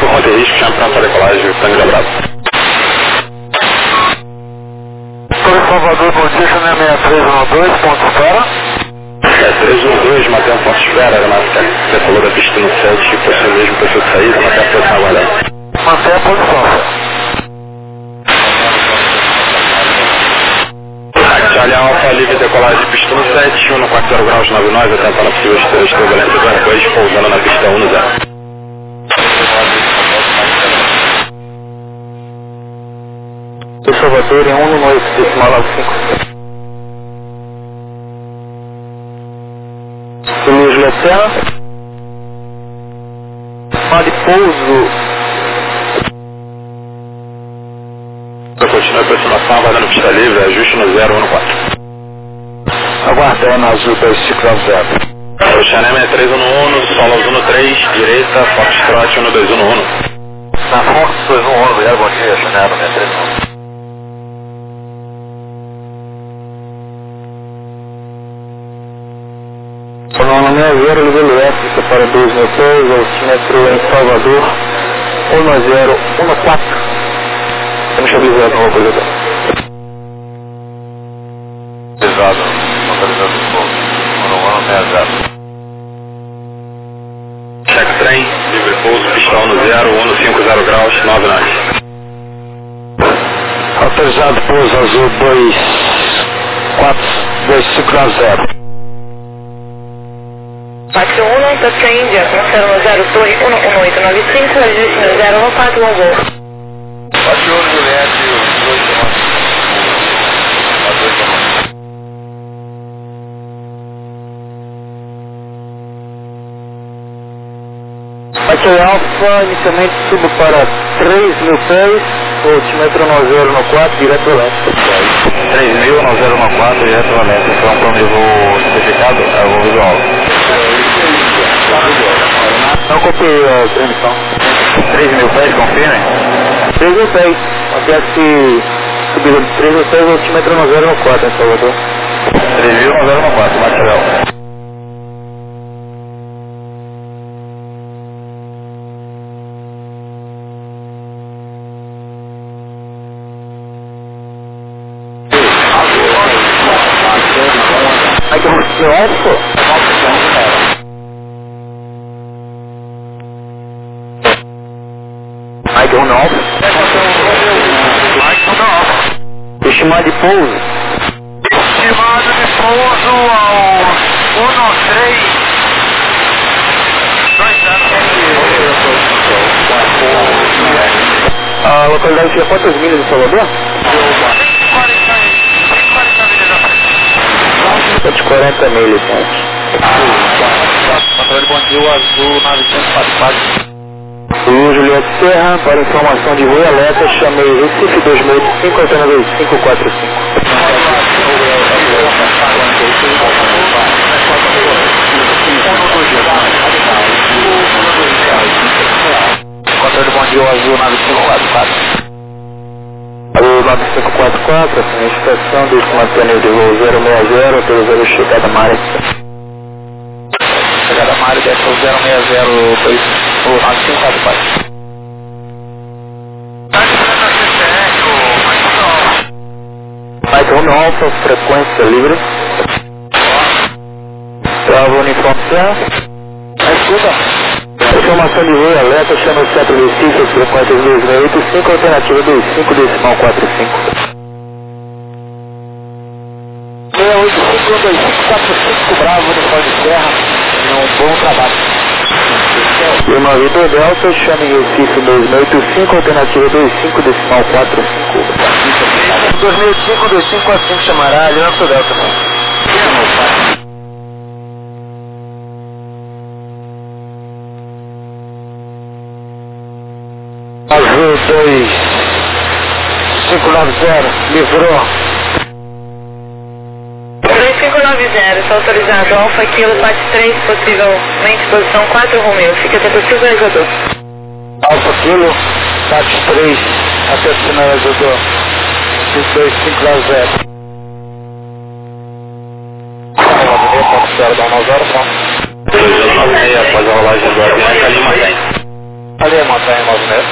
Por conta de risco, chame para a decolagem, Tango da Bravo. Para Salvador, bom dia, chame 6312, ponto espera. 312, Matheus ponto espera, aeronáutica decolou da pista no 7, você mesmo, pessoa de saída, manter a posição aguardando. Manter a posição. Charlie Alfa, livre decolagem de pista no 7, 1 no 40 graus 99, atentando a possível turbulência do Airbus, pousando na pista 1 no 0. De Salvador em 1 no 8, decimal 5. Luiz Lecena. Vale pouso. Continua a aproximação, aguardando pista livre, ajuste no 0, 1 no 4. Aguardando azul 2590. Oceanem é 3 1 no 1, Solo 1 no 3, direita, Foxtrot 1 no 2 1 no 1. Na Fox 2 1 1, obrigado, bom dia, Chanel 63 1. Sonoma 60, nível elétrico para 2 mil pés, altímetro em Salvador, 190, 14. Temos estabilizado no localizador. Pesado, localizado de fogo, 160. Check trem, livre pouso, pista 1 no 0, 1 no 50 graus, 9 nós. Autorizado pouso azul 242590. Taxi 1, Taxi Índia, atmosfera 0, torre 11895, destino 014, bom voo. Taxi 1, Juliette, 2 Taxi Alfa, inicialmente subo para 3 mil pés, altímetro 90 no 4, direto ao leste. 3.000, 90 no 4, direto ao leste. Então, plano de voo certificado, é o voo visual. Não copiei a transmissão. 3.000 pés, confirme? 3 mil pés, acontece subida de 3 mil pés, altímetro 90 no 4 em Salvador. 3.000, 90 no 4, material. Aqui no Alfa? Mike 1 Alfa. Estimado de pouso. Estimado de pouso aos 113 A localidade fica quantas milhas de Salvador? 140 milhas, gente. Controle bom dia, o azul 944. Luiz Juliette Serra, para informação de voo alerta, chamei Recife 2085, antena 2545. Controle bom dia, o azul 9544. Alô, 9544, a significação do estimatório de voo 060, autorizado chegada Mare. Chegada Mário, desce o 060, 9544. Mike 1 Alfa, frequência livre. Bravo Uniforme Serra. Escuta. Informação de voo alerta, chama o centro de Recife, frequência 2085, alternativa 25, decimal 45. 685-125-45, Bravo, Uniforme Serra. Um bom trabalho. Lima Vitor Delta, chame Recife 2085, alternativa 25, decimal 45. 2005, 2545 chamará Lima Vitor Delta. Azul 2590, livrou. 2590, está autorizado. Alfa Kilo, parte 3, possivelmente posição 4, Romeu. Fica atento ao sinalizador. Alfa Kilo, parte 3, até o sinalizador. 2590. Após a rolagem do avião, Calima tem. Ali a montanha em movimento.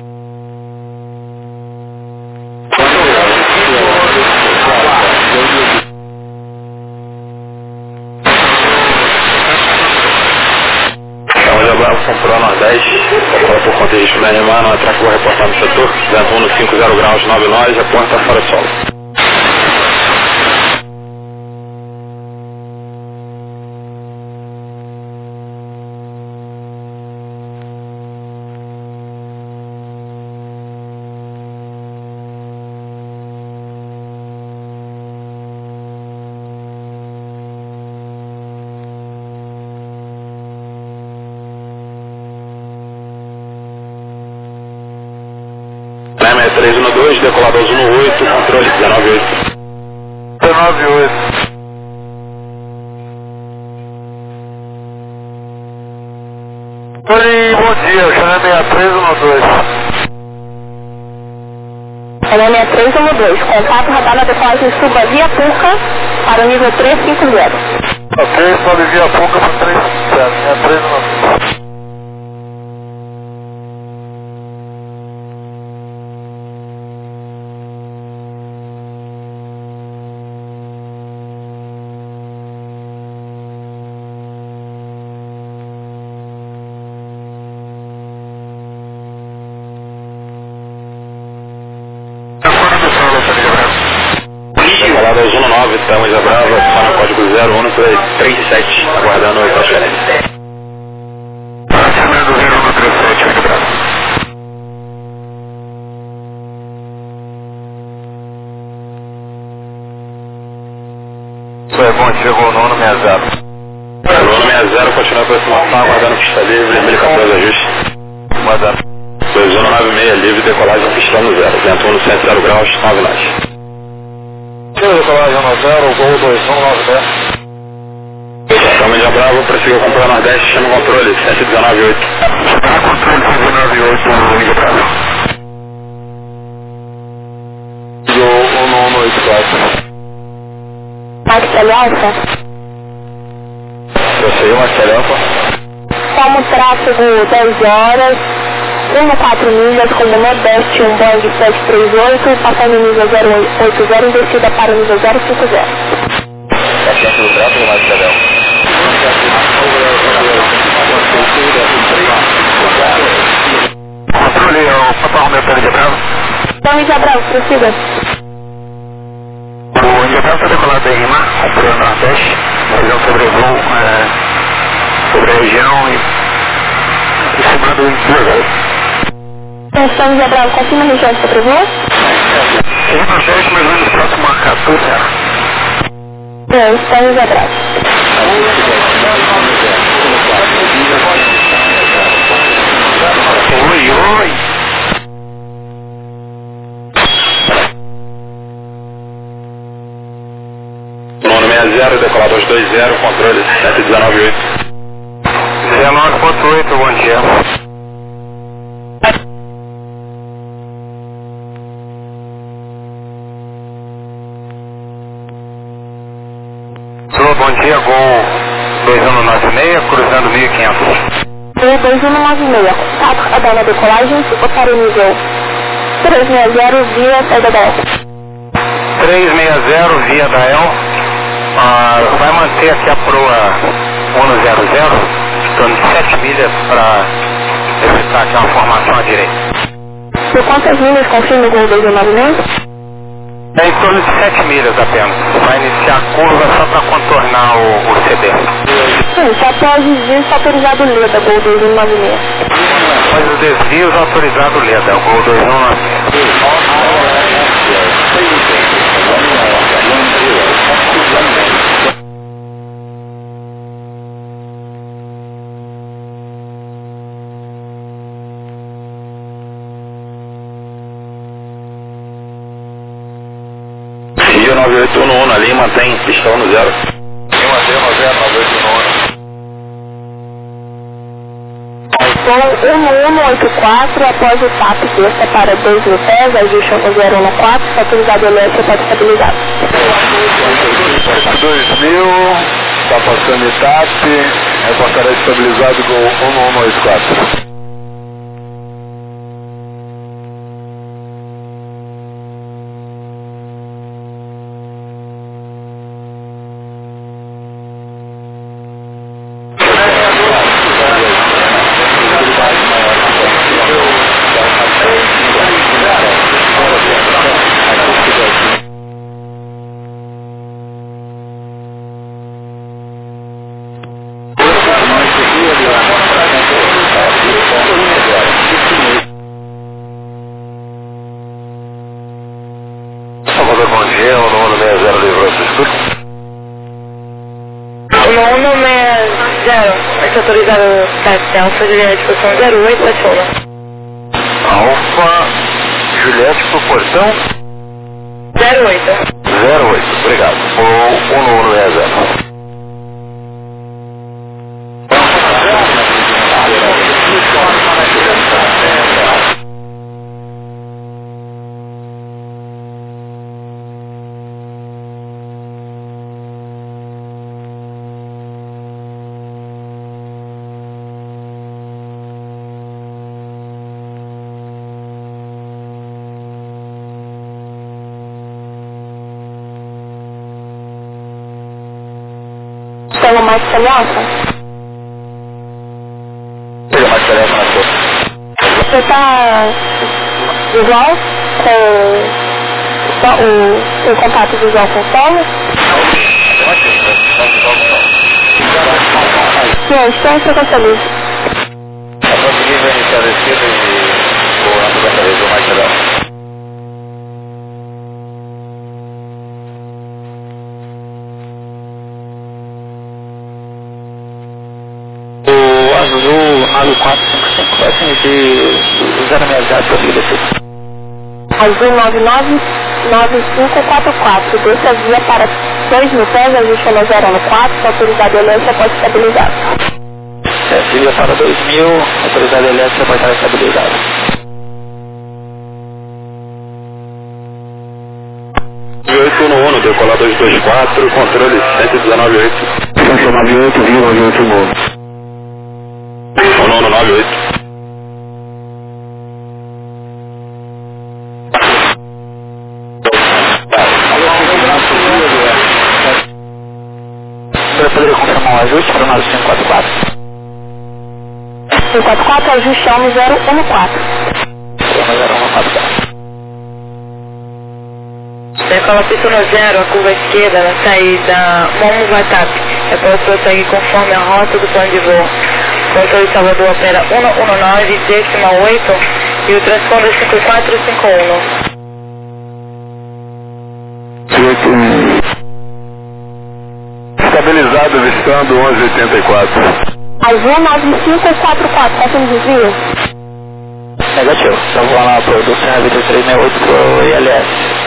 Comprou Nordeste, comprou por conta de risco da Neymar, não atracou reportado no setor, 1 no 50 graus, 9 nós, a porta fora de solo. Leme 312, decolador 118, controle 198. 198. Oi, bom dia, o Chama 6312. Chama 6312, contato radar na decolagem suba via Puca para o nível 350. Ok, sobe via Puca para 350, 6312. Decolador 19, estamos a Brava, para o código 0137, aguardando a transferência. Chamando 0137, aqui Brava. Isso é bom, chegou o nono 60. O nono 60, continua a aproximação, aguardando pista livre, 1014 ajuste. Aguardando. 2196, livre, decolagem pista no 0, 1 no 100 graus, 9 nós. Decolagem no 0, Gol 2190. Estamos de Bravo, prosseguiu com o Nordeste, chama o controle, 119.8. Controle 119.8, liga Bravo. Gol 1184. Marcelo Alfa, Prosseguiu, Marcelo Alfa. como tráfego 10 horas, 14 milhas, como Nordeste, um Boeing 738, passando no nível 080 e descida para o nível 050. Paciente do tráfego, Marcelo Alfa. Controle, o Papa Romeu para Bravo. Então, de Abraão, prossiga. O Indiabravo está decolado em Rima, comprou o Nordeste, fez um sobrevoo sobre a região e simulando em 2 horas. Estamos de Abraão, confirma a região de sobrevoo? Rima Nordeste, mais ou menos próximo a Catu, Estamos de Abraão. Oi, oi. Nono 60, decolador 220, controle 119.8. 19.8, bom dia. Sou, bom dia, Gol 2196, cruzando 1500. Gol 2196, contato radar na decolagem, suba para o nível 360 via saída da Elfa. 360 via da El. Vai manter aqui a proa 100, em torno de 7 milhas para evitar aqui uma formação à direita. Por quantas milhas confirma o Gol 2196? É em torno de 7 milhas apenas. Vai iniciar a curva só para contornar o CD. Sim, só após desvios autorizado Leda, Gol 2196. Após os desvios autorizados Leda, o Gol 2196. Rio 98 na linha, mantém pistão no 0. Lima 090, 98 Gol 1184, após o TAP desça para 2 pés, ajuste no 014, autorizado LS pode estabilizar. 2000, está passando TAP, reportará estabilizado Gol 1184. Salvador, bom dia, o número 60 livrou esse escudo. O número 60, está autorizado táxi Alfa Juliette, posição 08, Tatiana. Alfa Juliette pro portão 08. 08, obrigado. O número 60. Pega mais telefone? Pega mais telefone, pô. Você está igual com o contato visual com o solo? Sim, estou em frequência livre. A conseguir iniciar a descida e vou na frequência livre mais telefone. Azul 9455, vai se emitir 060 para seguir descer. Azul 999544, desce a via para 2.000 pés, ajuste no 014, autorizado elétrica pode estabilizar. Via para 2.000, autorizado elétrica pode estar estabilizado. no decolar 224, controle 119.8. 119.8,8 Nono 98. Você poderia confirmar o ajuste para o nosso 544? 544, ajuste ao 014. 014. Decola pista no 0, a curva esquerda na saída Momo Vatap. Depois prossegue conforme a rota do plano de voo. Controle Salvador opera 119, 8 e o transponder 5451. Estabilizado, avistando 1184. Azul 9544, tá com desvio? Negativo. Então vou lá para o 22368 para o ILS.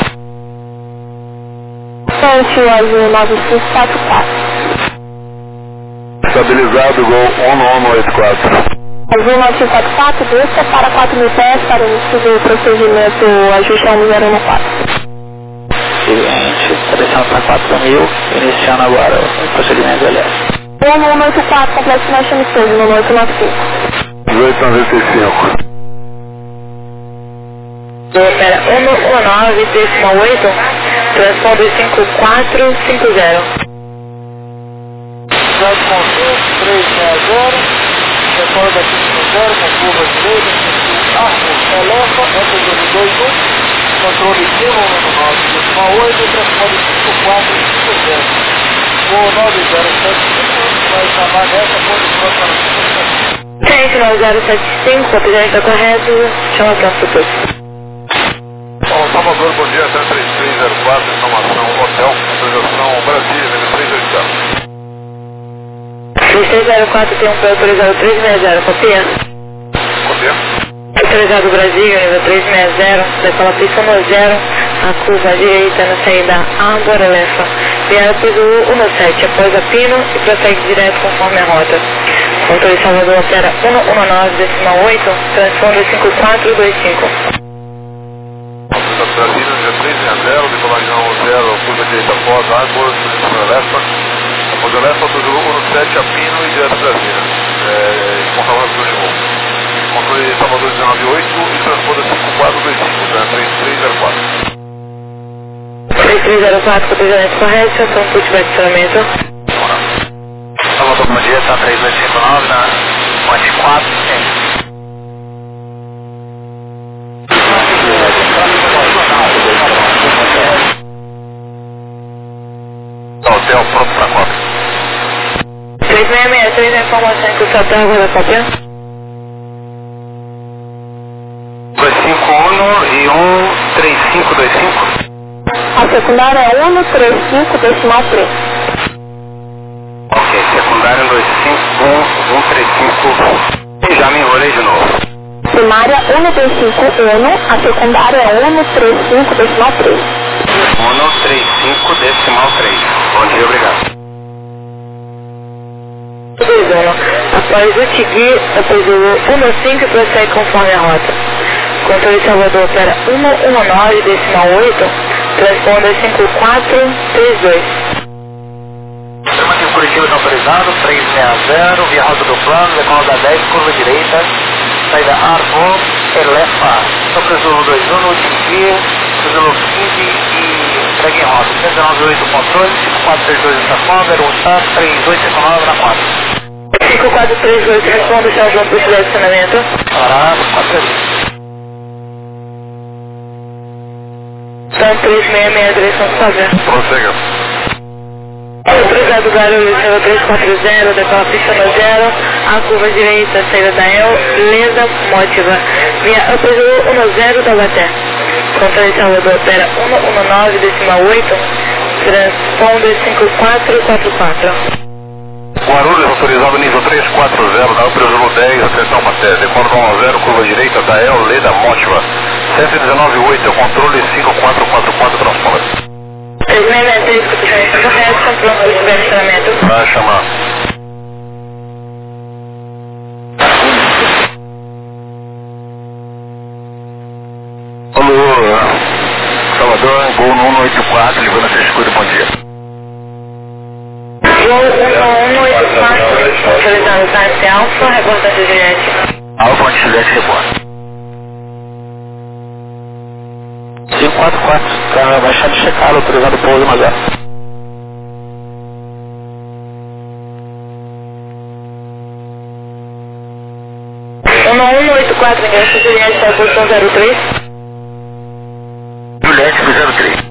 Frente o Azul 9544. Estabilizado, Gol 1184. Azul 9544, desça para 4.000 pés para o início do procedimento ajuste ao 1014. Seguinte, seleção para 4.000, iniciando agora o procedimento LS. O 184, complexo mais chamistoso, no 895. 1895. Opera 119,8, transponder 5450. 360, depois daqui no 0, com curva direita, eleva, entra de 21, controle 119,8, transponder 5450. O 9075 vai chamar nessa posição para o 9075, o atendimento está correto, chama para o futuro. Bom, Salvador, bom dia, até 3304, informação, hotel, autorização Brasília, 380. 3304 tem um pé autorizado 360, copia? Copia? Autorizado Brasília, nível 360, decola pista no 0, a curva direita na saída Água Lefa. Viário depois o 17, após a Pino e prossegue direto conforme a rota. Controle Salvador opera 119,8, transponder 5425. Brasília, dia 360, decolagem 0, curva direita após Água, Lefa. Após a Lefa, autorizou 17, a Pino e direto Brasília. Conforme de voo. Controle Salvador 198 e transporta 5425, tá? 3304. 3304, copia correto, então put de adicionamento. Salvador, bom dia, está 3259 na Monte 4, sim. Hotel pronto para cópia. 3663, a informação que o seu hotel vai dar cópia? 13525. A secundária é 135 decimal 3. Ok, secundária 135. E já me enrolei de novo. Primária 135 a secundária é 135 decimal 3. 135 decimal 3. Bom dia, obrigado. Após o seguir, depois o 15 prossegue conforme a rota. Controle Salvador opera 119 decimal 8, transponder 5432. Informativo Curitiba não autorizado, 360, via rota do plano, decola da 10, curva direita, saída Arvo, Elefa, sobre Zulu 21, último dia, Zulu 15 e entregue em rota, 198 controle, 5432 transponder, 3859 na 4. 5432, responda, São João, por direcionamento. Parado, 4 São 366, direção do Fazer. Prossiga. Autorizado Guarulhos, 0340, decola pista no 0, a curva direita, saída da El, Leda, Mótiva, via Upper 10 da Baté. Controle Salvador opera 119 decimal 8, transponder 5444. Guarulhos autorizado nível 340 da Upper 10, atenção Baté, decola 10, curva direita da El, Leda, Mótiva, 119.8, controle 5444, transponder. 363, escuta correto, controle de direcionamento. Vai chamar. Alô, Salvador, gol no 184, ligando a Sescura, bom dia. Gol 184, autorizado táxi Alfa, reportagem de Juliette. Alfa, Juliette, reporta. 544, está baixando checado, autorizado pouso na 0. Uma 184, ingresso Juliette, para a posição 03. Juliette, 03.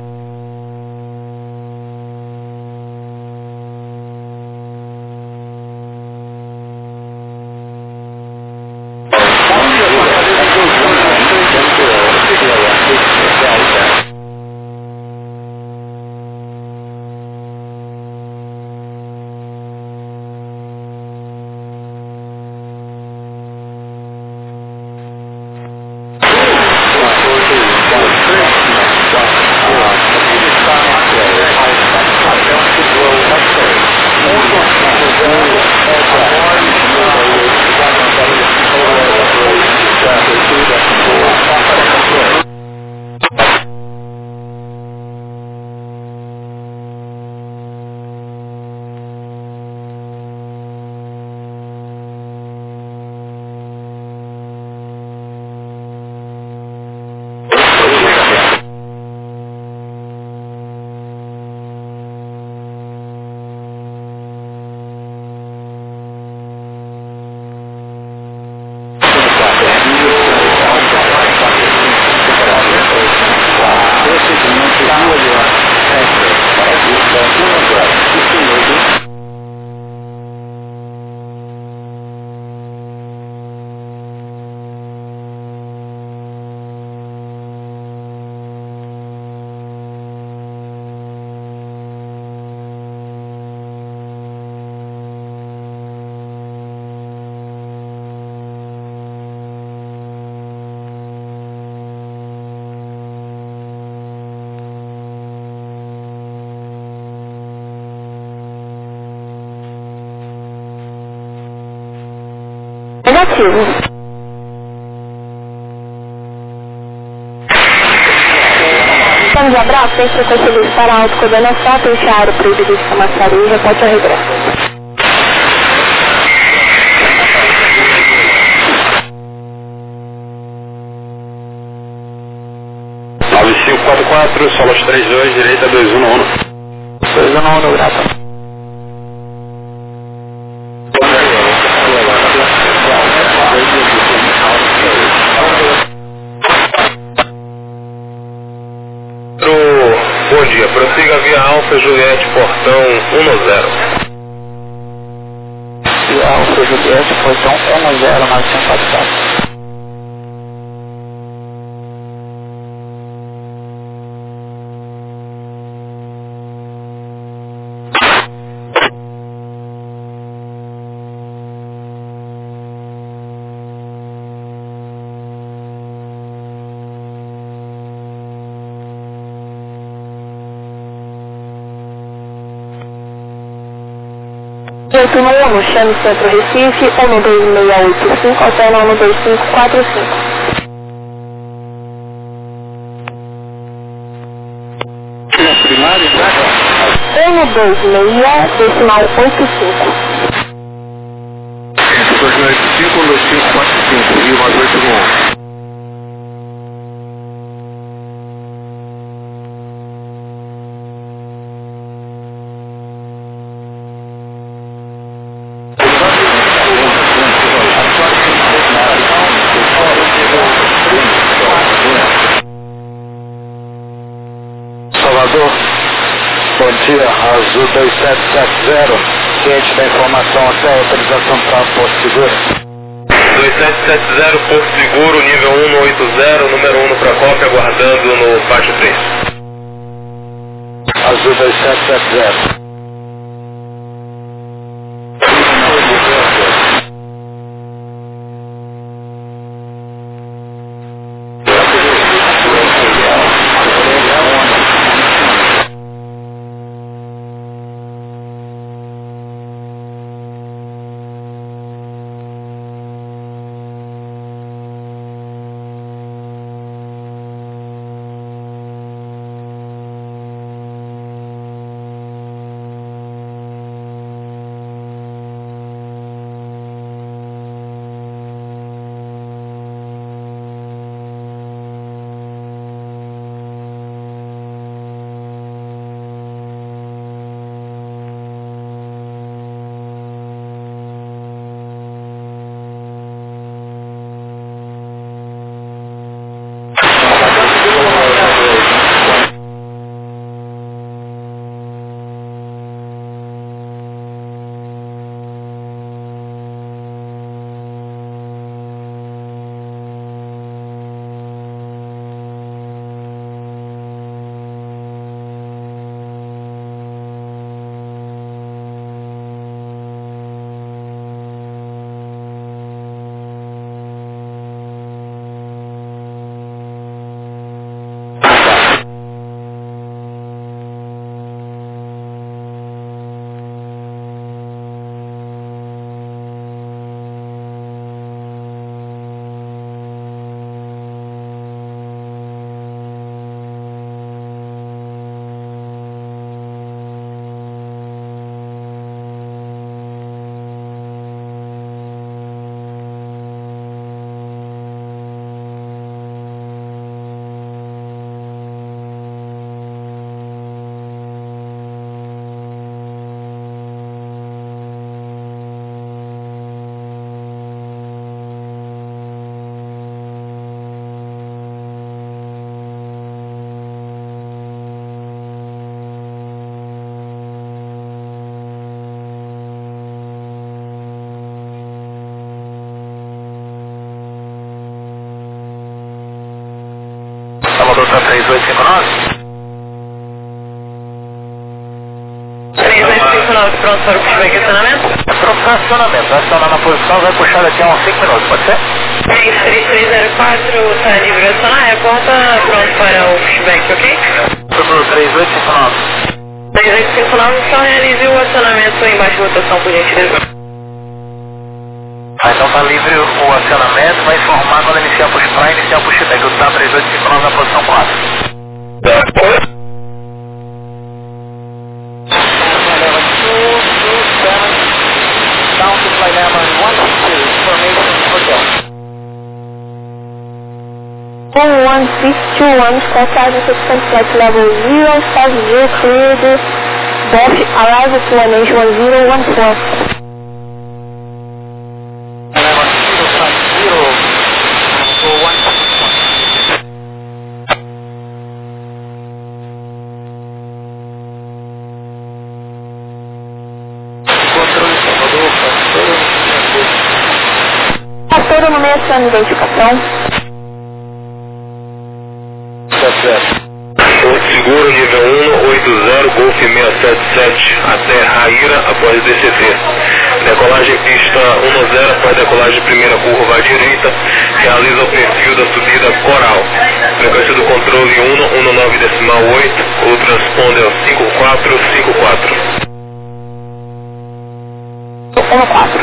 Negativo. Estamos de abraço, tem frequência de para alto, coordenação, peixe aéreo proibido de Camaçari, reporte a regresso. Solos 32, direita 211. 211, grata. Bom dia, prossiga via Alfa Juliette, portão 10. Via Alfa Juliette, portão 10, 944. Pino 1, chame Centro Recife, 12685, alterna 12545. Primário, 126, decimal 85. 285, 12545, Rio mais 81. Salvador, bom dia, Azul 2770, ciente da informação até a autorização para Porto Seguro. 2770, Porto Seguro, nível 180, número 1 para cópia, aguardando no pátio 3. Azul 2770. Salvador para 3859. 3859, pronto para o pushback e acionamento? Pronto para acionamento. Vai acionar na posição, vai puxar daqui a uns 5 minutos, pode ser? 3304, está livre de acionar, reporta pronto para o pushback, ok? Tudo 3859. 3859, só realize o acionamento em baixa rotação, por gentileza. Então está livre o acionamento, vai informar quando iniciar o push para iniciar o pushback. O TAM 3859 na posição 4. Down to flight level 162, formation hotel. 11621, contact assistant flight level 050, cleared, Bosch, arrival to NH 1014. Pastor no meio de identificação. Porto Seguro, nível 180, Golf 677, até Raíra, após DCT. Decolagem pista 10, após decolagem primeira curva à direita, realiza o perfil da subida Coral. Frequência do controle 119,8, o transponder 5454. no 4.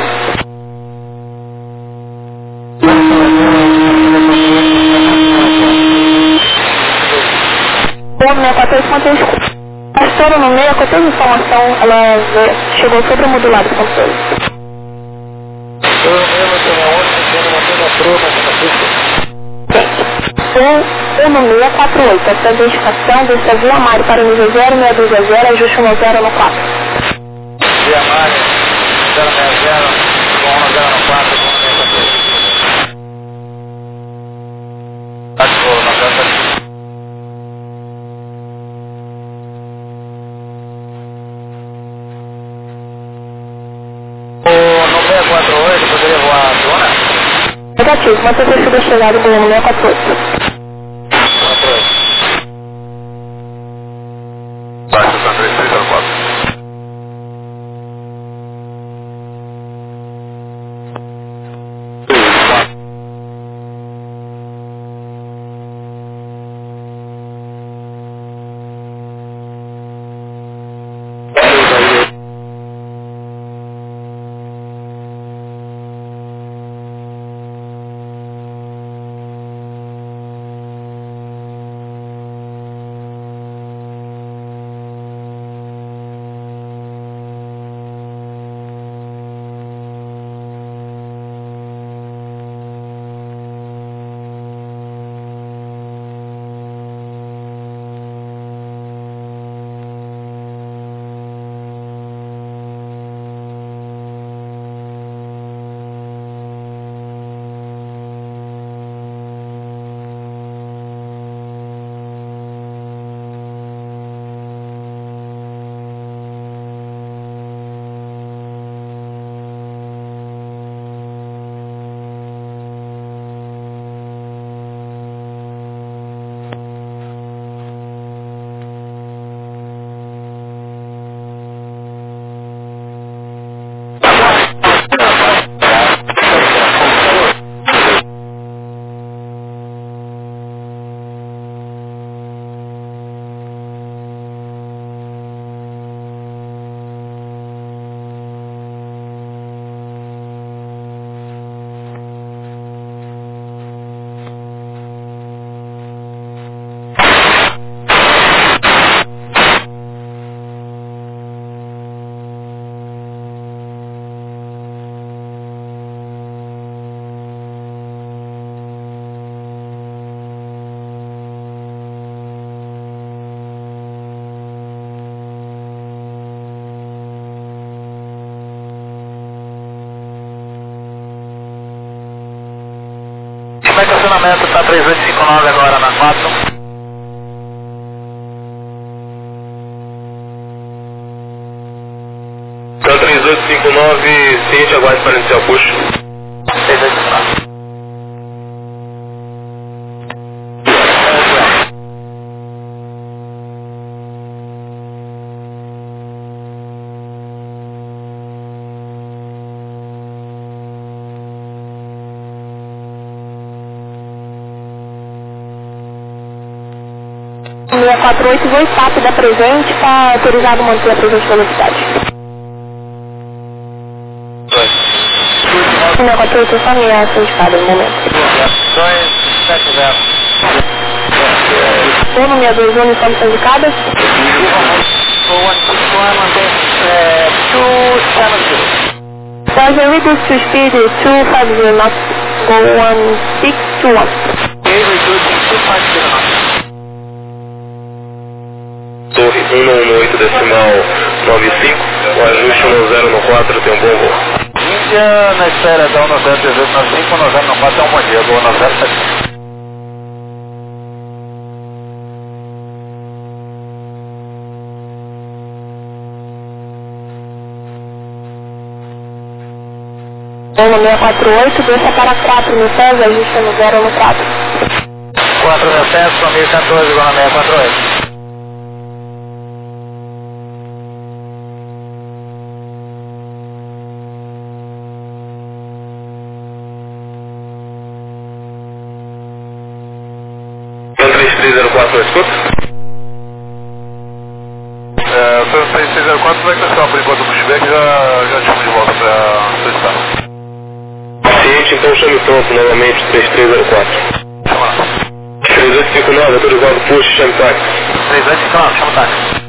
Bom, 64 contexto. A história no meio, com toda a informação, ela chegou sobre o modulado com todos. O número 648, essa identificação desse via Mário para o nível 0, 620, ajuste 10 no 4. Via Mário, 060, com 10 no 4, com 648. No 648, poderia voar a zona? Negativo, mas você chegou chegado do 648. Baixa Santa 3304. Como é que o estacionamento está 3859 agora na 4? Então 3859, seguinte, aguarde para iniciar o push. 3859. O 648 voo SAP da presente, está autorizado a manter a presente velocidade. 648 só ameaça indicada no momento. 270. O número 621 uniformes indicadas. Does the reduce to speed 250 knots, go 1621. Torre 118 decimal 95, o ajuste 10 no 4, tem um bom voo. Índia na espera da 101895, 10 no 4 é um bom dia, vou 1075. O 648, deixa para 4 mil pés, ajusta no 0 no 4. 4 mil pés, com 1014, igual a 648. Então 3304 na escuta? Foi 3604 vai cancelar por enquanto o pushback, já chamo de volta para solicitar. Ciente, então chame pronto novamente 3304. Chama lá. 3859, autorizado push, chame táxi. 3859, chama o táxi.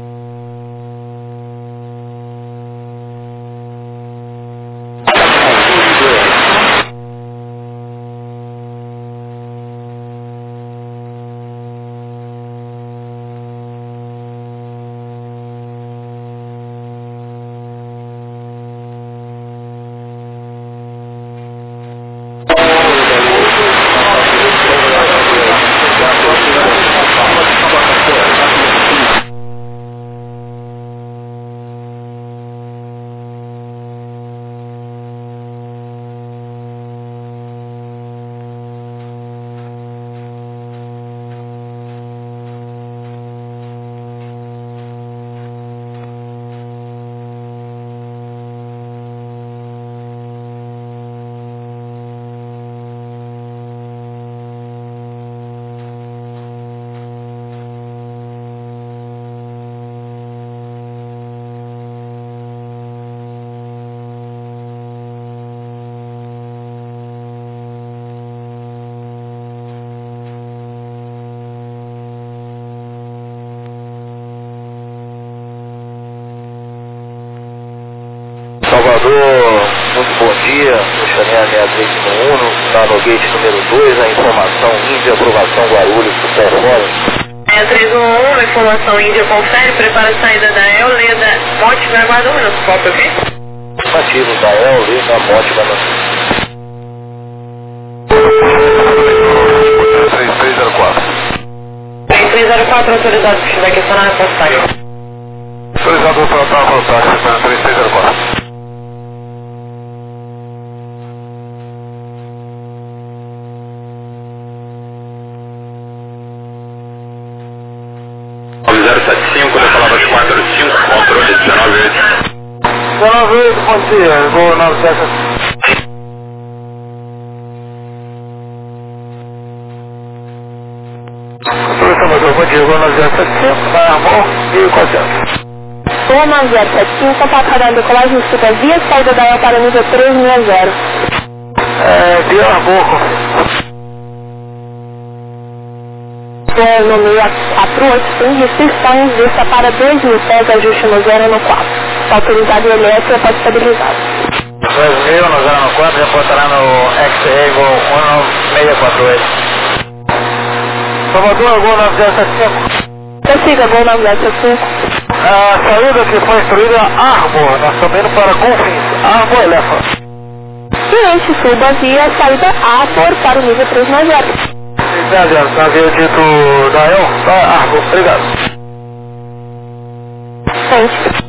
Salvador, muito bom dia, eu chamei a 6391, está no gate número 2, a informação Índia, aprovação Guarulhos, super fora. 6311, informação Índia, confere, prepara a saída da El, Leda, Monte, vai aguardar 1 minuto, copy, ok? Ativo da El, Leda, Monte, vai aguardar. 3304. 3304, autorizado pushback, essa não é postagem. Autorizado para tratar a postagem, 3304. Palavras 4 e 5, controle 19. 19, bom dia, vou 97. Salvador, bom dia, vou 9075, vai Armor, 1400. Voo 9075, contato da decolagem escuta via saída da El para nível 360. Via Armor, no 648 tem restrições, vista para 2.000 pés, ajuste no 0 no 4. Autorizado elétrica para estabilizado. 2.000 no 0 no 4, reportará no XA voo 1648. Salvador, voo 9075. Prossiga, voo 9075. A saída que foi instruída Armor, nós estamos indo para Confins, Armor Elefante. Cliente, suba via saída Armor para o nível 390. Tá havia dito da El, tá Armor, obrigado. Gente.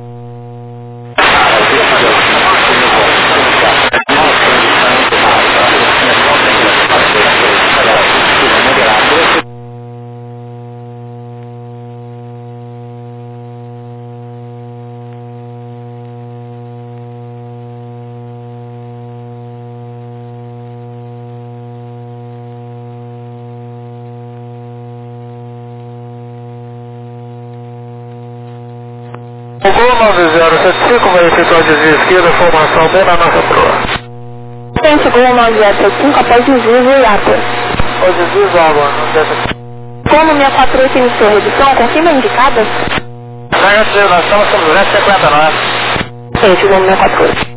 O Gol 9075 vai efetuar desvio esquerda, formação bem na nossa proa. Gente, Gol 9075 após desvio e água. O desvio água, 9075. Como 648 iniciou a redução, confirma a indicada? Negativo, nós estamos sobre 259. Gente, Gol 648.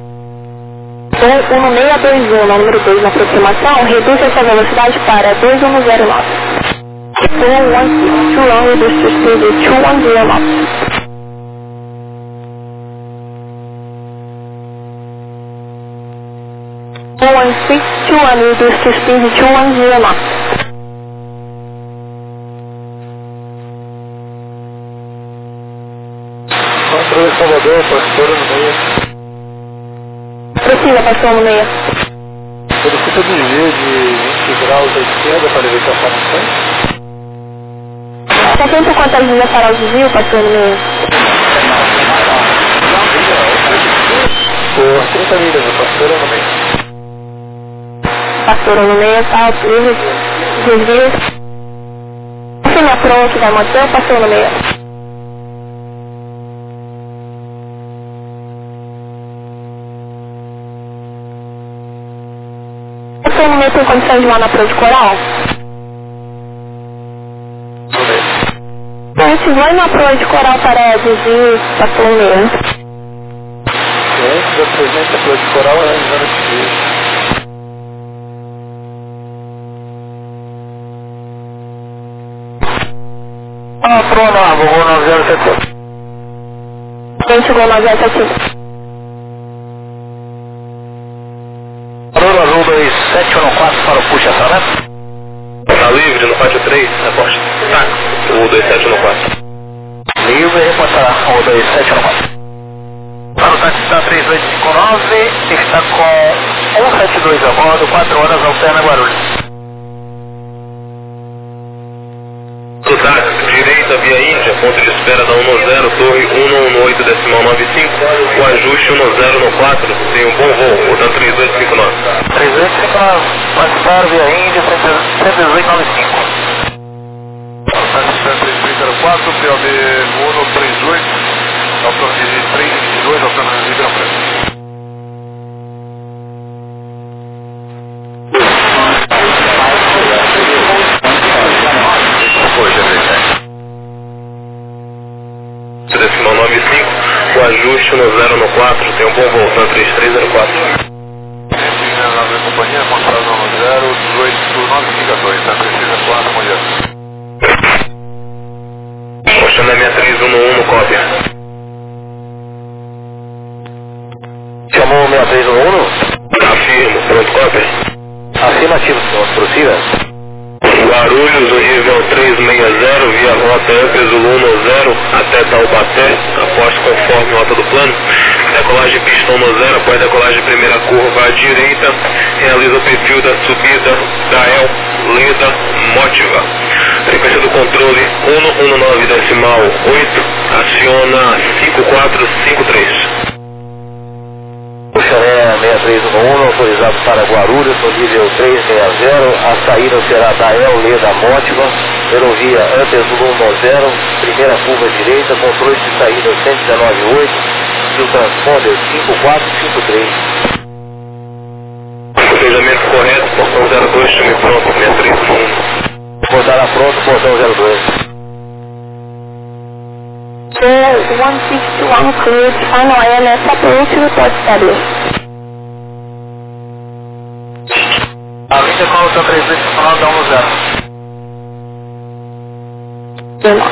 Gol 1621, número 2 na aproximação, reduz essa velocidade para 2109. Gol 1621, reduz to speed 2109. 1621, reduce to speed 210 knots. Controle Salvador, pastor no meio. Prossiga, pastor no meio. Solicita desvio de 20 graus à esquerda para evitar formações. Está tempo quantas milhas para o desvio, pastor no meio? Por 30 milhas, o pastor no meio. Pastor no meio, tá, livre, desvio. Se me apronto, vai manter o pastor no meio. tem condições de ir lá na Proa de Coral? Gente, vai na Proa de Coral Paredes e Sapolmeira. Gente, depois da Proa de Coral é já não te Proa Nova, voo 9070. Gente, voo 9070. Barulho azul 2714 para o puxa-salamento. Tá livre no pátio 3, reporte. Tá. O 2714. Livre, reportar o 2714. Para o táxi está 3859, está com 172 a bordo, 4 horas alterna Guarulhos. Do táxi, direita via Índia, ponto de espera da 10, torre 118, decimal 95, o ajuste 10 no 4, tem um bom voo, portanto 3859. 3859, participar via Índia, 11895. Táxi 3304, POB 138, altura de 322, altura de Ribeirão Preto. Decimal 95, o ajuste 10 no 4, tem um bom voo, portanto 3304. Na companhia, contrato 10, 18952, tá 334, mulher. Mostrando a minha 3111 no cópia. Chamou 6311? Afirmo, pronto, cópia. Afirmativo, senhor, prossiga. Guarulhos, o nível 360, via rota Zulu 10 até Taubaté, após conforme rota do plano. Decolagem pistão 10, após decolagem primeira curva à direita, realiza o perfil da subida Dael, Leda, Mótiva. Frequência do controle 119 decimal 8, aciona 5453. Puxaré 6311, autorizado para Guarulhos, no nível 360, a saída será Dael, Leda, Mótiva, ferrovia Zulu 10, primeira curva direita, controle de saída 119.8, e o transponder 5453. Planejamento correto, portão 02, chame pronto, 6311. Portará pronto, portão 02. 161 cleared, final ILS approach, report status. A linha com o 3859 dá 10.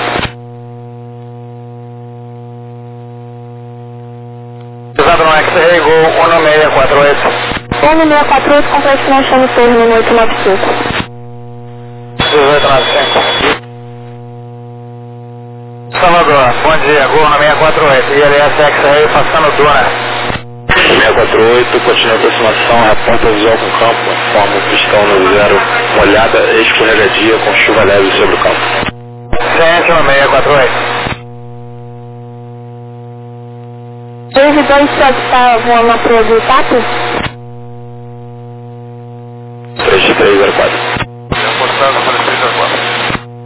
Usado no X-Ray, gol 1648. 1648, complexo não chama torre no 895. 1895. Salvador, bom dia, gol na 648, ILS X-Ray passando Duna. 648, continua a aproximação, reporta visual com campo, forma o pistão no 0, molhada, escorregadia com chuva leve sobre o campo. Ciência no 648. 327 está voando na proa do Tato? 3304. Reportado para 304.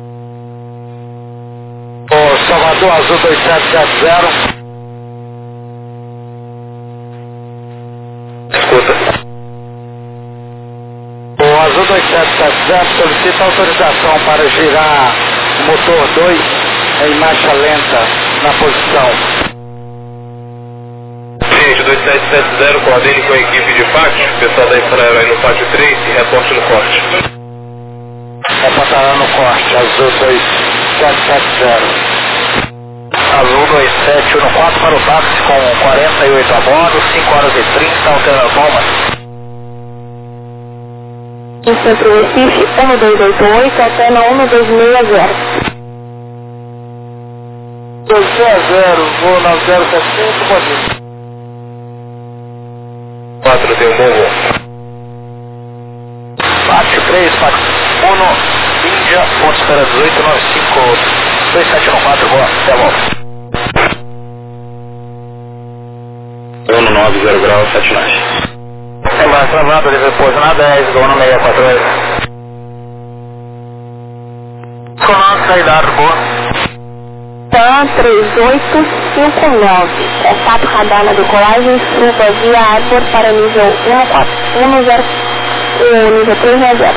O Salvador Azul 2770. Escuta. O Azul 2770 solicita autorização para girar o motor 2 em marcha lenta na posição. Gente, 2770, coordene com a equipe de pátio, pessoal da Infraero aí no pátio 3 e reporte no corte. Reportará no corte, Azul 2770. Azul 2714 para o táxi com 48 a bordo, 5 horas e 30, altera as bombas. Em centro Recife, 1288, alterna 1260. 260, voo 9075, pode ir. 4 tem um bom voo. Pátio 3, Pátio 1, Índia, ponto espera 1895, 2714, boa, até logo. 190 graus, 7 nós. É mais travado, ele repouso na 10, gol no 648. Comando, saída, boa. TAM 3859, contato radar na decolagem, suba via Arbor para nível 104. o nível 360.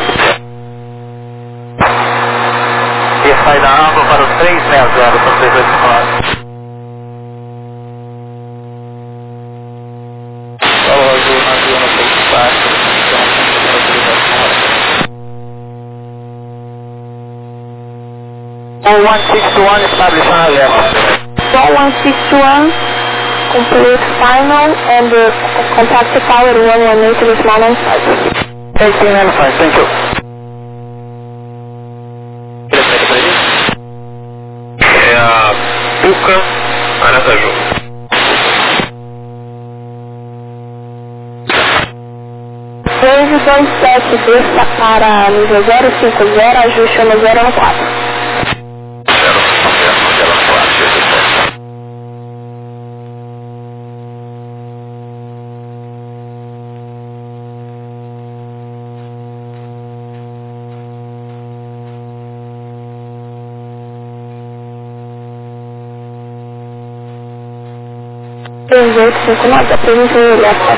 E sai da água para o 360 para 389. Solo azul, navio no seu espaço. 161 establish on left. 161, complete final and contact power 118 to the small on site. 1895, thank you. É a Puca Aracaju. Wave 27, vista para nível 050, ajuste no 014. Nossa, presença em left.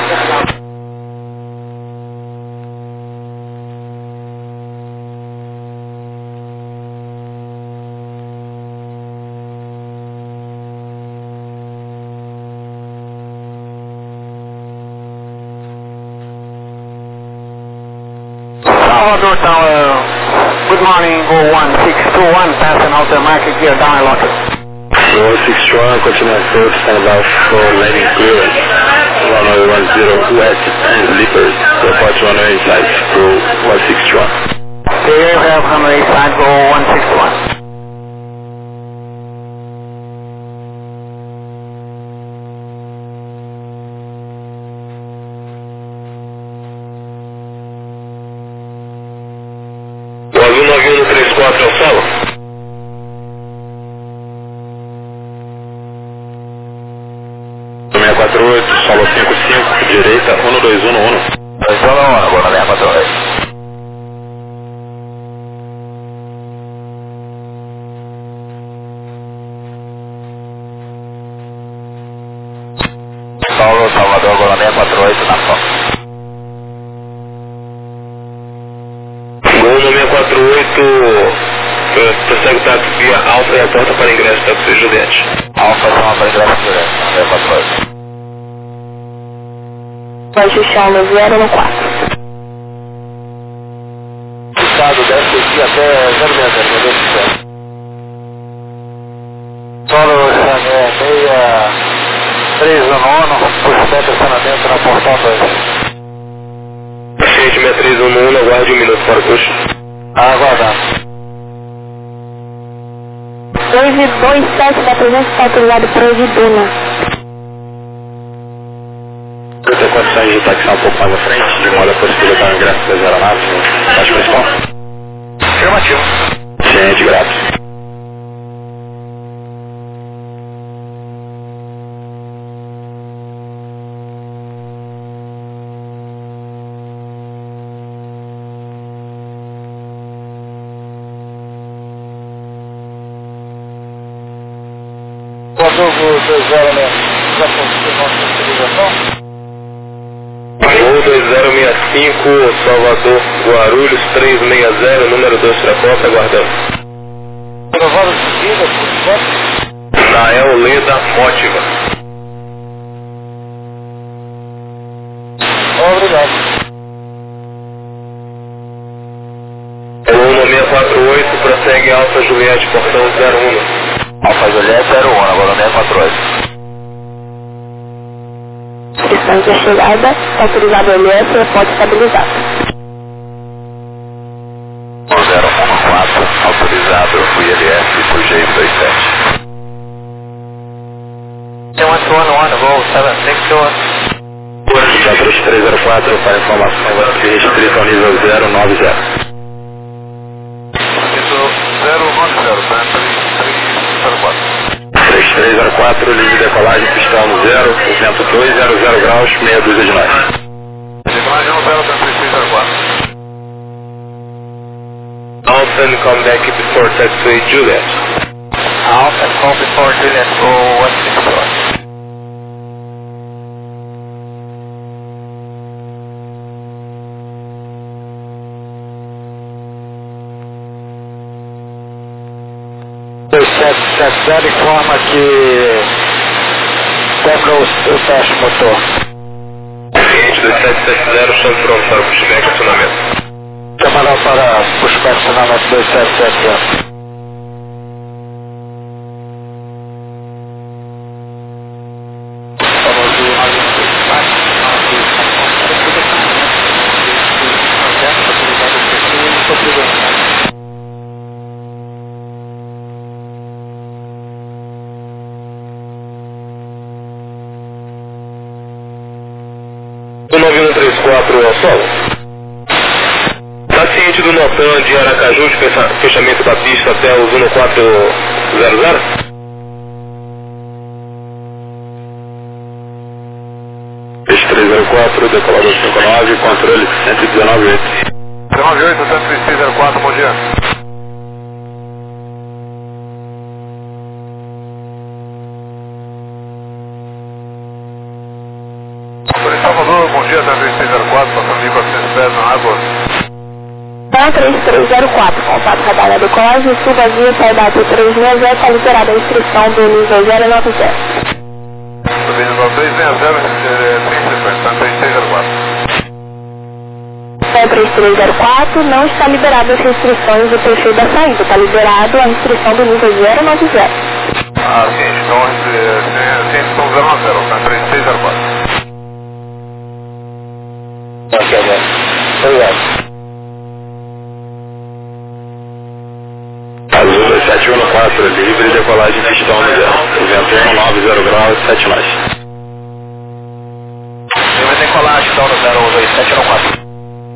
Salvador Tower, good morning, go 1621, passing out the market gear down and lock it. 161, continuação, stand off for landing clearance. Runway 10 west and slippers. Report runway inside, go 161. Here you have runway inside, go 161. O azul 9134 é o solo? Solo 55, direita, 1211. 211, agora na 648. Solo, Salvador, agora 648 na foto. Gol no 648, prossegue o táxi via Alfa e a porta para ingresso do táxi Juliette. Alfa chama para ingresso direto, 648. Vai ajustar no 014. Estado deve seguir até 060, Solo Xané 63 no nono, por estacionamento na portão 2. Paciente 6311, aguarde 1 minuto para o push. Aguardando. 227 da presença está autorizado para Eviduna. Eu tenho condições de taxar um pouco mais à frente, de modo a possibilitar o ingresso das aeronaves no espaço principal? Afirmativo. Ciente, graças. Rodolfo 20, já conseguiu nossa utilização? Gol 2065, Salvador, Guarulhos 360, número 2 Fracopa, aguardando. Provaram seguida, por favor? Nael Leda Mótiva. Obrigado. Gol no 648, prossegue Alfa Juliette, portão 01. Alfa Juliette 01, agora 648. Questão de chegada, está autorizado o LS e pode estabilizar. 014, autorizado o ILS por G27. Tem 111, voo 762. 4304, para informação, vai ser restrito ao nível 090. Isso 090, tá? 304. 3304, linha de decolagem, pistão 0, vento 200 graus, meia dúzia de nós. Decolagem 0, 3304. Alpha and come back before taxiway Juliet. Alpha and come before Juliet, go 164. 270 informa que quebra o teste motor. Cliente 2770, estamos prontos para o pushback acionamento. Camarada para pushback acionamento 2770. O 9134 ao solo. Paciente do Notan de Aracaju, de fechamento da pista até os 1400. 304, decolador 59, controle 119.8. 198, 10604, bom dia. Salvador, bom dia, 10604, passando de 400 pés na água. 3304, contato radar da decolagem, sul vazio, saída T360, está liberada a inscrição do nível 090. Subindo no 360, 3304. 3304, não está liberado as restrições do perfil da saída, está liberado a restrição do nível 090. Ah, sim, então, são 090, tá 3304. Ok, obrigado. Azul 2714, livre, decolagem pistão no zero. Vento 190 graus, 7 nós. Livre decolagem, pistão no 02714.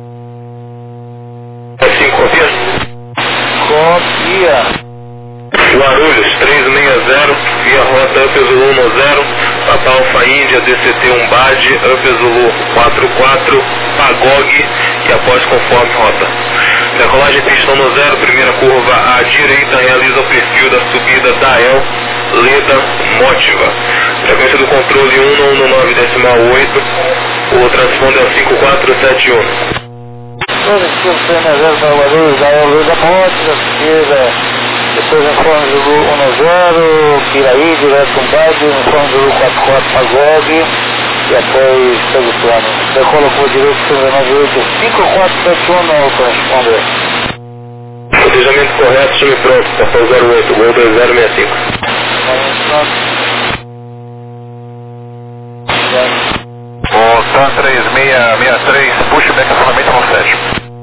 Assim, copia? Copia. Guarulhos 360, via rota Up Zulu 10, Papa Alfa Índia, DCT 1 Bad, Up Zulu 44, Pagog e após conforme rota. Decolagem pistão no 0, primeira curva à direita, realiza o perfil da subida da El, Leda, Motiva. Frequência do controle 1119,8, o transponder é o 5471. Leda Motiva, subida. Depois informe Zulu 10, Piraí, direto com Bad, informe Zulu 44, Pagog, e após segue o plano. Decola por direito, 198, 5471 no transponder. Planejamento correto, time pronto, Papa 08, Gol 2065. O TAN 3663, pushback acionamento no 7.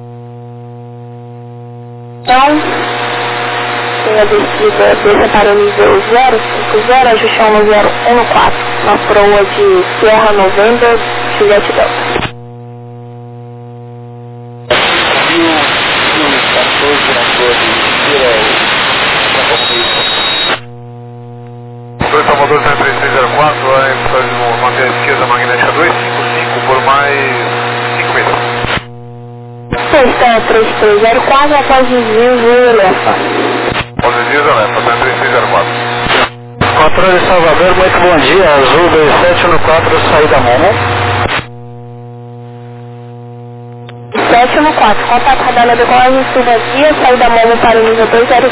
Então, tem a descida desse para o nível 050, ajustão no 014, na proa de Sierra November, Juliette Delta. 2 Salvador 3304, vai manter a esquerda magnética 255 por mais 5 metros. Questão 3304, após desvio de Elefa. Após desvio de Elefa, 3304. Controle Salvador, muito bom dia, Azul 2714, saída Momo. 714, contato radar da decolagem, sul vazia, saída Momo para o nível 200.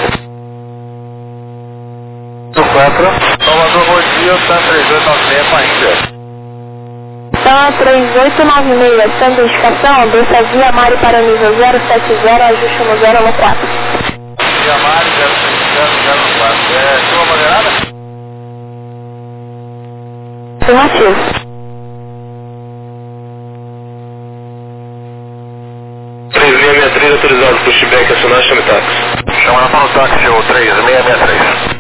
4. Salvador, bom dia, TAN 3896 com a Índia. Então, 3896, sem identificação, desça via Mari para o nível 070, ajuste no 014. Via Mari, 07004. Chuva moderada? Afirmativo. 3663 autorizado, pushback, acionar, chame táxi. Chamando para o táxi, o 3663.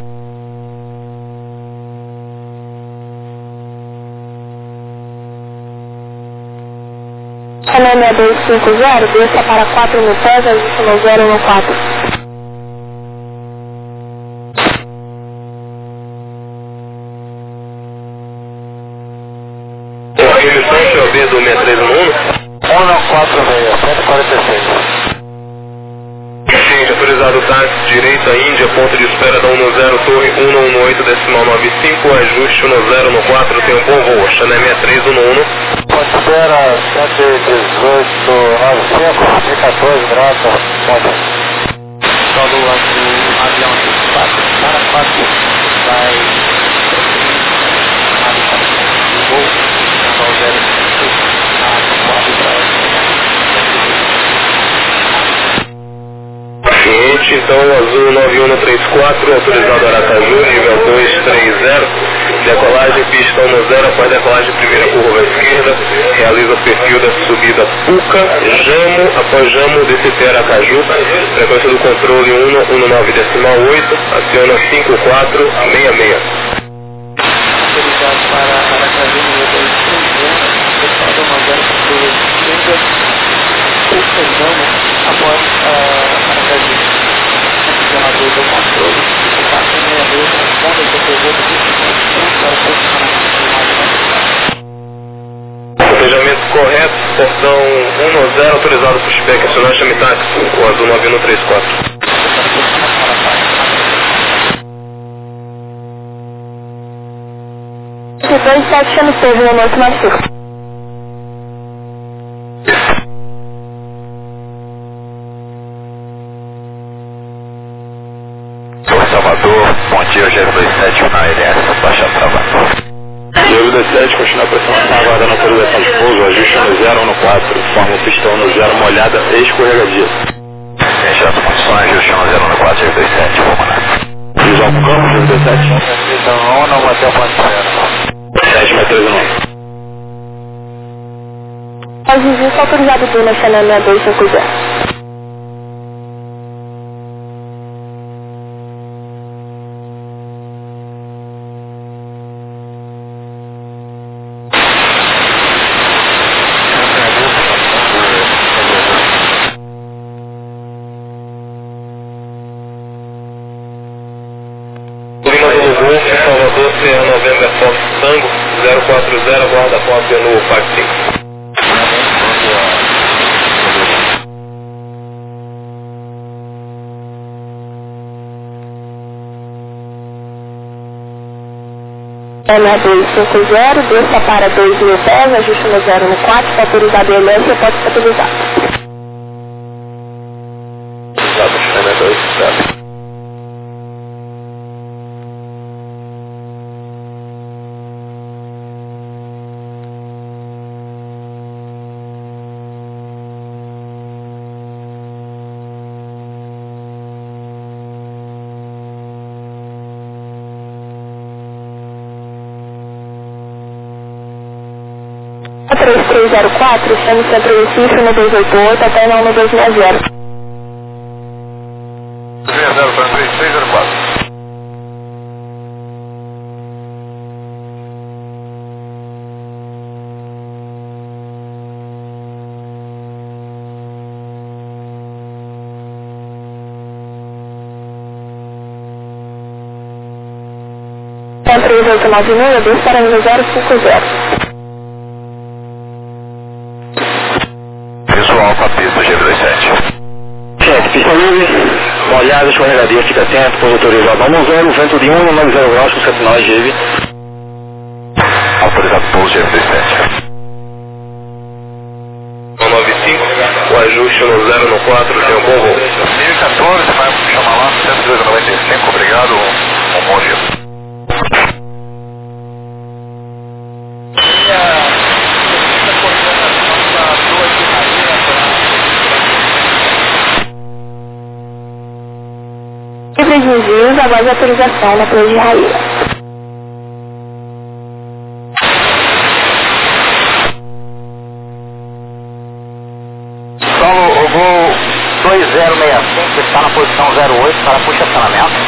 Canal 6250, desça para 4.000 pés, ajuste no 014. Emissão POB do 6311. 146, 146. Cliente autorizado, táxi, direita, Índia, ponto de espera da 10, torre 118,95, ajuste 1014, tem um bom voo, Chanel 6311. Ponte espera 118, 95, 14 graus, ponte. Solo azul, avião 24, para vai Ciente, então azul 9134, autorizado Aracaju, nível 230, decolagem pista 10 após decolagem primeira curva à esquerda, realiza o perfil da subida Puca, Jamo, após Jamo, DCT Aracaju, frequência do controle 119,8, aciona 5466. Autorizado para Aracaju, nível 230, decolagem 10 curva esquerda, Puca, Jamo, após Aracaju. Funcionador do controle, 466, responda e proteger do Fechamento correto, portão 10 autorizado por SPEC, acionar chame táxi, o azul 9134. Se 27 chame teve no nosso macio. Salvador, bom dia, GF27 na LS, baixa travando. GF27, continua pressionando, aguardando a autorização de pouso, ajuste no 014, forma pistão no 0, molhada e escorregadia. Gente, as condições, ajuste no 014, GF27, vamos lá. Visual com campo, GF27. Então, não vai ter a ponte 7,13,9. A Zizi foi autorizado por Nacional 6250. Salvador, Sierra November, Fox Tango, 040, guarda cópia no PAC 5. MA250, desça para 2.000 pés, ajuste no 0 no 4, está autorizado em emergência, pode ser autorizado. MA250. A 3304, chame Centro Recife no 288 até não no 260. 360 para 3304. Centro 3890, 2 para 050. Visual com a pista GV27. Gente, pista livre, molhada, escorregadia, fica atento, pouso autorizado. Vamos 0, vento de 1,90 graus com 79 GV. Autorizado pouso GV27. 195, o ajuste no 0 no 4, tem um bom voo. 1014, vai chamar lá, 102,95, obrigado, um bom dia. Livre de desvios, aguarde autorização na Torre de Raíra. Solo, o voo 2065 está na posição 08 para puxa-acionamento.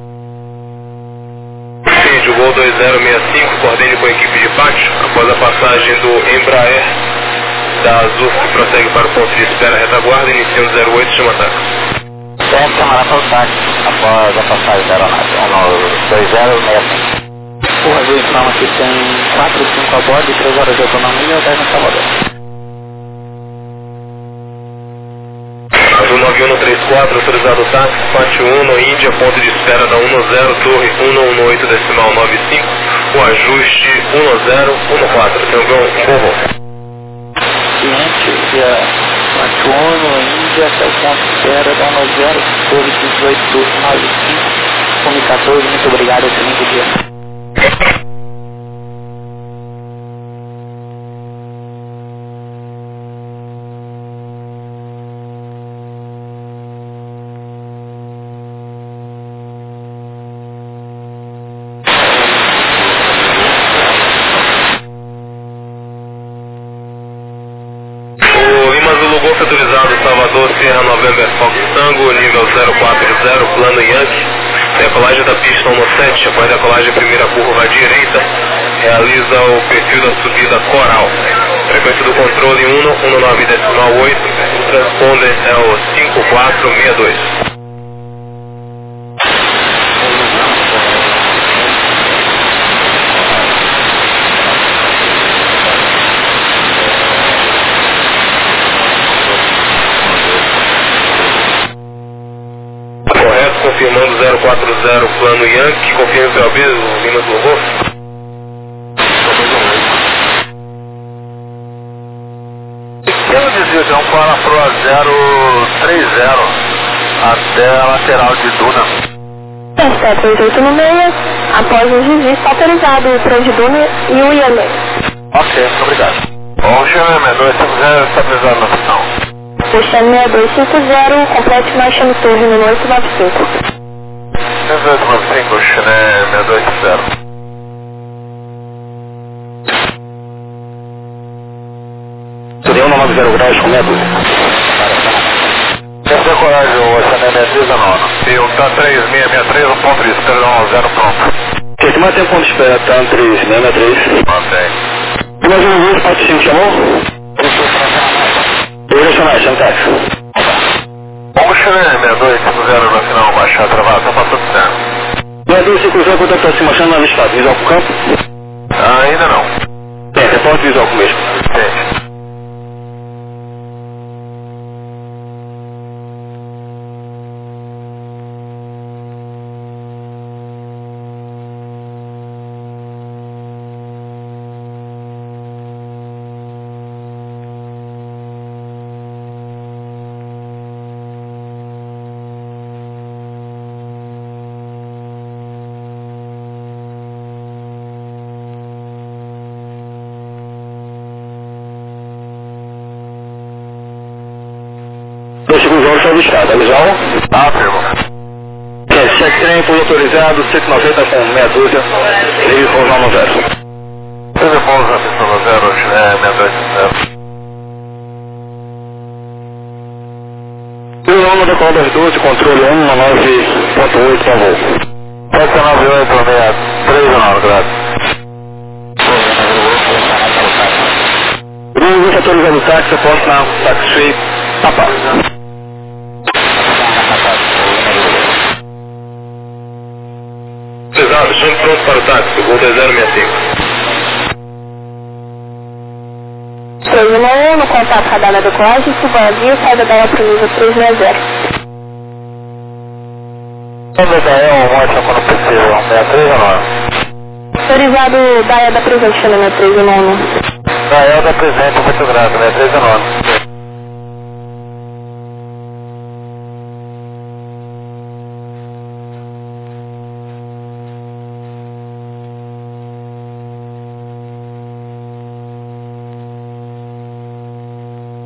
Ciente, o voo 2065, coordene com a equipe de pátio, após a passagem do Embraer da Azul, que prossegue para o ponto de espera retaguarda, iniciando 08, chama táxi. Sempre chamará para o táxi após a passagem da aeronave, no 2065. O Azul informa que tem 4 ou 5 a bordo, 3 horas de autonomia e 10 no Salvador. Azul 9134, autorizado táxi, pátio 1, no Índia, ponto de espera da 10, torre 118,95, o ajuste 1014, tem um bom voo. Ciente, via Pátio 1, Índia, até o ponto de espera da 10, torre 18,95, 14, muito obrigado, excelente dia. Salvador, Sierra November Fox Tango, nível 040, plano Yankee, decolagem da pista 17, após decolagem primeira curva à direita, realiza o perfil da subida Coral, frequência do controle 119,8, o transponder é o 5462. Confirmando 040, plano Yankee, confirma o POB, Lima do Golfo. Pelo desvio de para a Pro 030 até a lateral de Duna. Pista 386, após o desvio está autorizado o trem de Duna e o IAM. Ok, obrigado. Bom, Xaname, 250 estabilizado na opção. Fechando 6250, complete marcha no turno no 895. 895, Xané 6250. Tudo 190 graus com meia dúzia. Essa coragem, o Xané 619. Rio tá 3663, um ponto de espera 0 pronto. Ok, tem mais tempo quando espera, tá 3663. Ok. Mais um 245, chamou? Direcionais, táxi. Vamos Xané 6250 no final, baixar travado, tá tudo certo. 6250, quanto é que tá acima, achando na listado? Visual pro campo? Ainda não. Tem, reporte visual com mesmo. Tem. Está listado, visual? Afirmo. Check trem, foi autorizado, 190 com meia dúzia, livre com 90. Telefone na pista 0, Xané 6250. Número 1 da Colômbia 12, controle 119.8 para voo. 798-63, graças. Número 20 autorizado o táxi, aposto na Taxi Suite, Papa. Pesado, chame pronto para o táxi, Gol 065. 311, no contato radar da decolagem, suba vazio, saída dela para o nível 360. Número da EL, mostra quando possível, 63 ou não? Autorizado da EL da presente, chama 311. Da EL da presente, muito grande, 63 ou não?